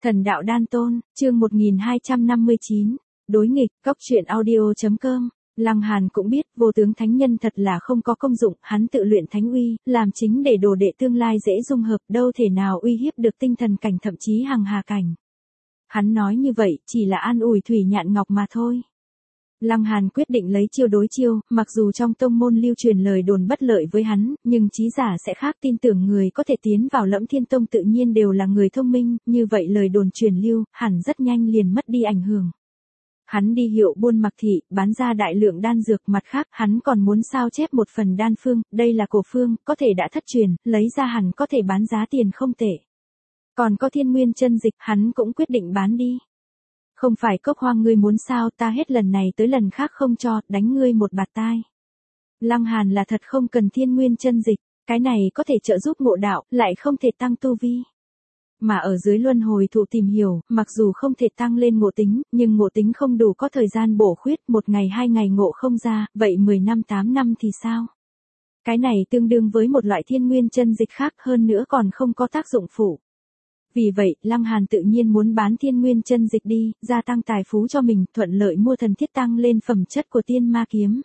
Thần đạo đan tôn, chương 1259, đối nghịch, cốc truyện audio.com. Lăng Hàn cũng biết, vô tướng thánh nhân thật là không có công dụng, hắn tự luyện thánh uy, làm chính để đồ đệ tương lai dễ dung hợp, đâu thể nào uy hiếp được tinh thần cảnh thậm chí hằng hà cảnh. Hắn nói như vậy, chỉ là an ủi Thủy Nhạn Ngọc mà thôi. Lăng Hàn quyết định lấy chiêu đối chiêu, mặc dù trong tông môn lưu truyền lời đồn bất lợi với hắn, nhưng trí giả sẽ khác, tin tưởng người có thể tiến vào Lẫm Thiên Tông tự nhiên đều là người thông minh, như vậy lời đồn truyền lưu, hẳn rất nhanh liền mất đi ảnh hưởng. Hắn đi hiệu buôn Mặc Thị, bán ra đại lượng đan dược, mặt khác, hắn còn muốn sao chép một phần đan phương, đây là cổ phương, có thể đã thất truyền, lấy ra hẳn có thể bán giá tiền không tệ. Còn có Thiên Nguyên chân dịch, hắn cũng quyết định bán đi. Không phải Cốc Hoang ngươi muốn sao, ta hết lần này tới lần khác không cho, đánh ngươi một bạt tai. Lăng Hàn là thật không cần Thiên Nguyên chân dịch, cái này có thể trợ giúp ngộ đạo, lại không thể tăng tu vi. Mà ở dưới luân hồi thụ tìm hiểu, mặc dù không thể tăng lên ngộ tính, nhưng ngộ tính không đủ có thời gian bổ khuyết, 1 ngày 2 ngày ngộ không ra, vậy 10 năm 8 năm thì sao? Cái này tương đương với một loại Thiên Nguyên chân dịch khác, hơn nữa còn không có tác dụng phụ. Vì vậy, Lăng Hàn tự nhiên muốn bán Thiên Nguyên chân dịch đi, gia tăng tài phú cho mình, thuận lợi mua thần thiết tăng lên phẩm chất của Tiên Ma kiếm.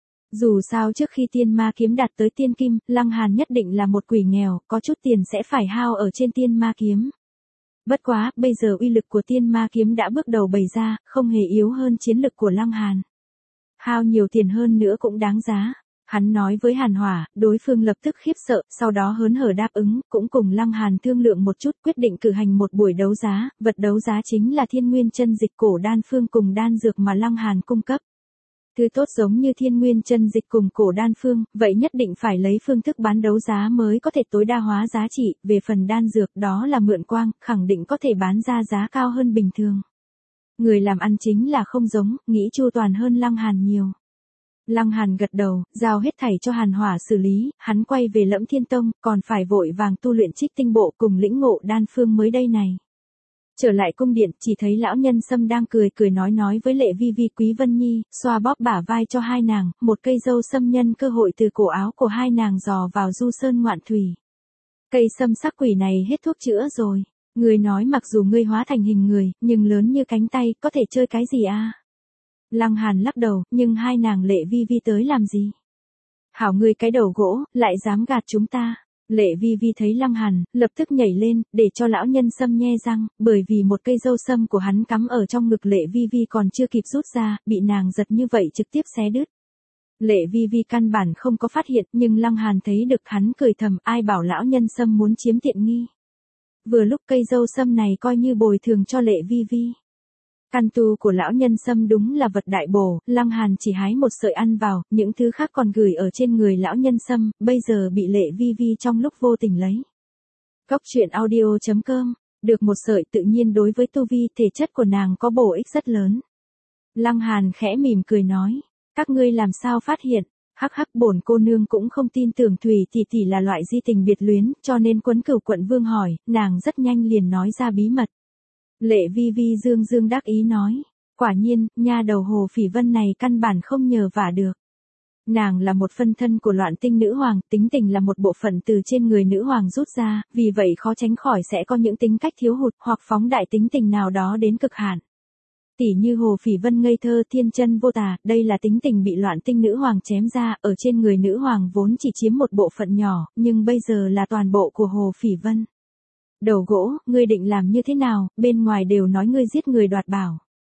Dù sao trước khi Tiên Ma kiếm đạt tới tiên kim, Lăng Hàn nhất định là một quỷ nghèo, có chút tiền sẽ phải hao ở trên Tiên Ma kiếm. Bất quá, bây giờ uy lực của Tiên Ma kiếm đã bước đầu bày ra, không hề yếu hơn chiến lực của Lăng Hàn. Hao nhiều tiền hơn nữa cũng đáng giá. Hắn nói với Hàn Hỏa, đối phương lập tức khiếp sợ, sau đó hớn hở đáp ứng, cũng cùng Lăng Hàn thương lượng một chút, quyết định cử hành một buổi đấu giá, vật đấu giá chính là Thiên Nguyên chân dịch cổ đan phương cùng đan dược mà Lăng Hàn cung cấp. Thứ tốt giống như Thiên Nguyên chân dịch cùng cổ đan phương, vậy nhất định phải lấy phương thức bán đấu giá mới có thể tối đa hóa giá trị, về phần đan dược đó là mượn quang, khẳng định có thể bán ra giá cao hơn bình thường. Người làm ăn chính là không giống, nghĩ chu toàn hơn Lăng Hàn nhiều. Lăng Hàn gật đầu, giao hết thảy cho Hàn Hỏa xử lý, hắn quay về Lẫm Thiên Tông, còn phải vội vàng tu luyện Trích Tinh Bộ cùng lĩnh ngộ đan phương mới đây này. Trở lại cung điện, chỉ thấy lão nhân Sâm đang cười cười nói với Lệ Vi Vi Quý Vân Nhi, xoa bóp bả vai cho hai nàng, một cây dâu sâm nhân cơ hội từ cổ áo của hai nàng dò vào du sơn ngoạn thủy. Cây sâm sắc quỷ này hết thuốc chữa rồi. Người nói mặc dù ngươi hóa thành hình người, nhưng lớn như cánh tay, có thể chơi cái gì à? Lăng Hàn lắc đầu, nhưng hai nàng Lệ Vi Vi tới làm gì? Hảo ngươi cái đầu gỗ, lại dám gạt chúng ta. Lệ Vi Vi thấy Lăng Hàn, lập tức nhảy lên, để cho lão nhân Sâm nhe răng, bởi vì một cây dâu sâm của hắn cắm ở trong ngực Lệ Vi Vi còn chưa kịp rút ra, bị nàng giật như vậy trực tiếp xé đứt. Lệ Vi Vi căn bản không có phát hiện, nhưng Lăng Hàn thấy được, hắn cười thầm, ai bảo lão nhân Sâm muốn chiếm tiện nghi. Vừa lúc cây dâu sâm này coi như bồi thường cho Lệ Vi Vi. Căn tu của lão nhân Sâm đúng là vật đại bổ, Lăng Hàn chỉ hái một sợi ăn vào, những thứ khác còn gửi ở trên người lão nhân Sâm, bây giờ bị Lệ Vi Vi trong lúc vô tình lấy. Cốc truyện audio.com, được một sợi tự nhiên đối với tu vi thể chất của nàng có bổ ích rất lớn. Lăng Hàn khẽ mỉm cười nói, các ngươi làm sao phát hiện, hắc hắc bổn cô nương cũng không tin tưởng Thủy tỷ tỷ là loại di tình biệt luyến, cho nên Quấn Cửu quận vương hỏi, nàng rất nhanh liền nói ra bí mật. Lệ Vi Vi dương dương đắc ý nói, quả nhiên, nha đầu Hồ Phỉ Vân này căn bản không nhờ vả được. Nàng là một phân thân của Loạn Tinh nữ hoàng, tính tình là một bộ phận từ trên người nữ hoàng rút ra, vì vậy khó tránh khỏi sẽ có những tính cách thiếu hụt hoặc phóng đại tính tình nào đó đến cực hạn. Tỉ như Hồ Phỉ Vân ngây thơ thiên chân vô tà, đây là tính tình bị Loạn Tinh nữ hoàng chém ra, ở trên người nữ hoàng vốn chỉ chiếm một bộ phận nhỏ, nhưng bây giờ là toàn bộ của Hồ Phỉ Vân. Đầu gỗ, ngươi định làm như thế nào, bên ngoài đều nói ngươi giết người đoạt bảo.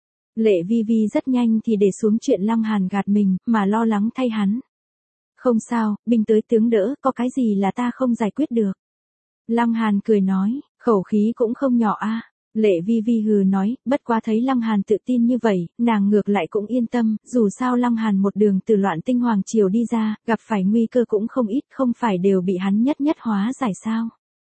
Lệ Vi Vi rất nhanh thì để xuống chuyện Lăng Hàn gạt mình, mà lo lắng thay hắn. Không sao, binh tới tướng đỡ, có cái gì là ta không giải quyết được. Lăng Hàn cười nói, khẩu khí cũng không nhỏ a. Lệ Vi Vi hừ nói, bất quá thấy Lăng Hàn tự tin như vậy, nàng ngược lại cũng yên tâm, dù sao Lăng Hàn một đường từ Loạn Tinh hoàng triều đi ra, gặp phải nguy cơ cũng không ít, không phải đều bị hắn nhất nhất hóa giải sao.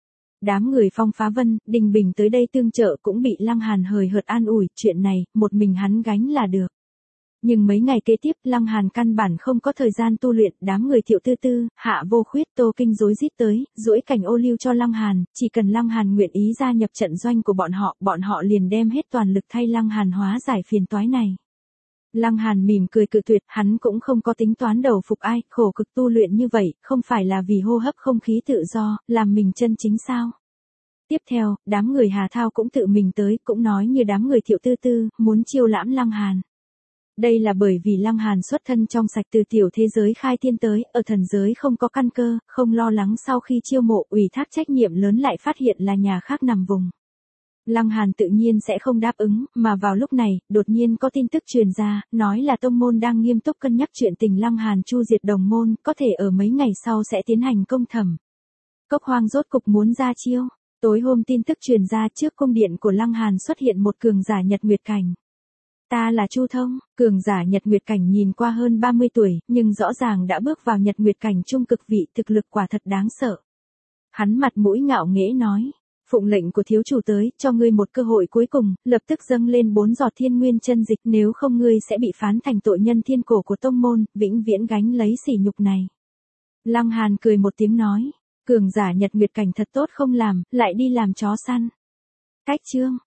Đám người Phong Phá Vân, Đình Bình tới đây tương trợ cũng bị Lăng Hàn hời hợt an ủi, chuyện này, một mình hắn gánh là được. Nhưng mấy ngày kế tiếp, Lăng Hàn căn bản không có thời gian tu luyện, đám người Thiệu Tư Tư, Hạ Vô Khuyết, Tô Kinh rối rít tới, duỗi cảnh ô liu cho Lăng Hàn, chỉ cần Lăng Hàn nguyện ý gia nhập trận doanh của bọn họ liền đem hết toàn lực thay Lăng Hàn hóa giải phiền toái này. Lăng Hàn mỉm cười cự tuyệt, hắn cũng không có tính toán đầu phục ai, khổ cực tu luyện như vậy, không phải là vì hô hấp không khí tự do, làm mình chân chính sao? Tiếp theo, đám người Hà Thao cũng tự mình tới, cũng nói như đám người Thiệu Tư Tư, muốn chiêu lãm Lăng Hàn. Đây là bởi vì Lăng Hàn xuất thân trong sạch từ tiểu thế giới khai thiên tới, ở thần giới không có căn cơ, không lo lắng sau khi chiêu mộ ủy thác trách nhiệm lớn lại phát hiện là nhà khác nằm vùng. Lăng Hàn tự nhiên sẽ không đáp ứng, mà vào lúc này, đột nhiên có tin tức truyền ra, nói là tông môn đang nghiêm túc cân nhắc chuyện tình Lăng Hàn chu diệt đồng môn, có thể ở mấy ngày sau sẽ tiến hành công thẩm. Cốc Hoang rốt cục muốn ra chiêu. Tối hôm tin tức truyền ra trước cung điện của Lăng Hàn xuất hiện một cường giả Nhật Nguyệt Cảnh. Ta là Chu Thông, cường giả Nhật Nguyệt Cảnh nhìn qua hơn 30 tuổi, nhưng rõ ràng đã bước vào Nhật Nguyệt Cảnh trung cực vị, thực lực quả thật đáng sợ. Hắn mặt mũi ngạo nghễ nói, phụng lệnh của thiếu chủ tới, cho ngươi một cơ hội cuối cùng, lập tức dâng lên 4 giọt thiên nguyên chân dịch, nếu không ngươi sẽ bị phán thành tội nhân thiên cổ của tông môn, vĩnh viễn gánh lấy sỉ nhục này. Lăng Hàn cười một tiếng nói, cường giả Nhật Nguyệt Cảnh thật tốt không làm, lại đi làm chó săn. Cách chương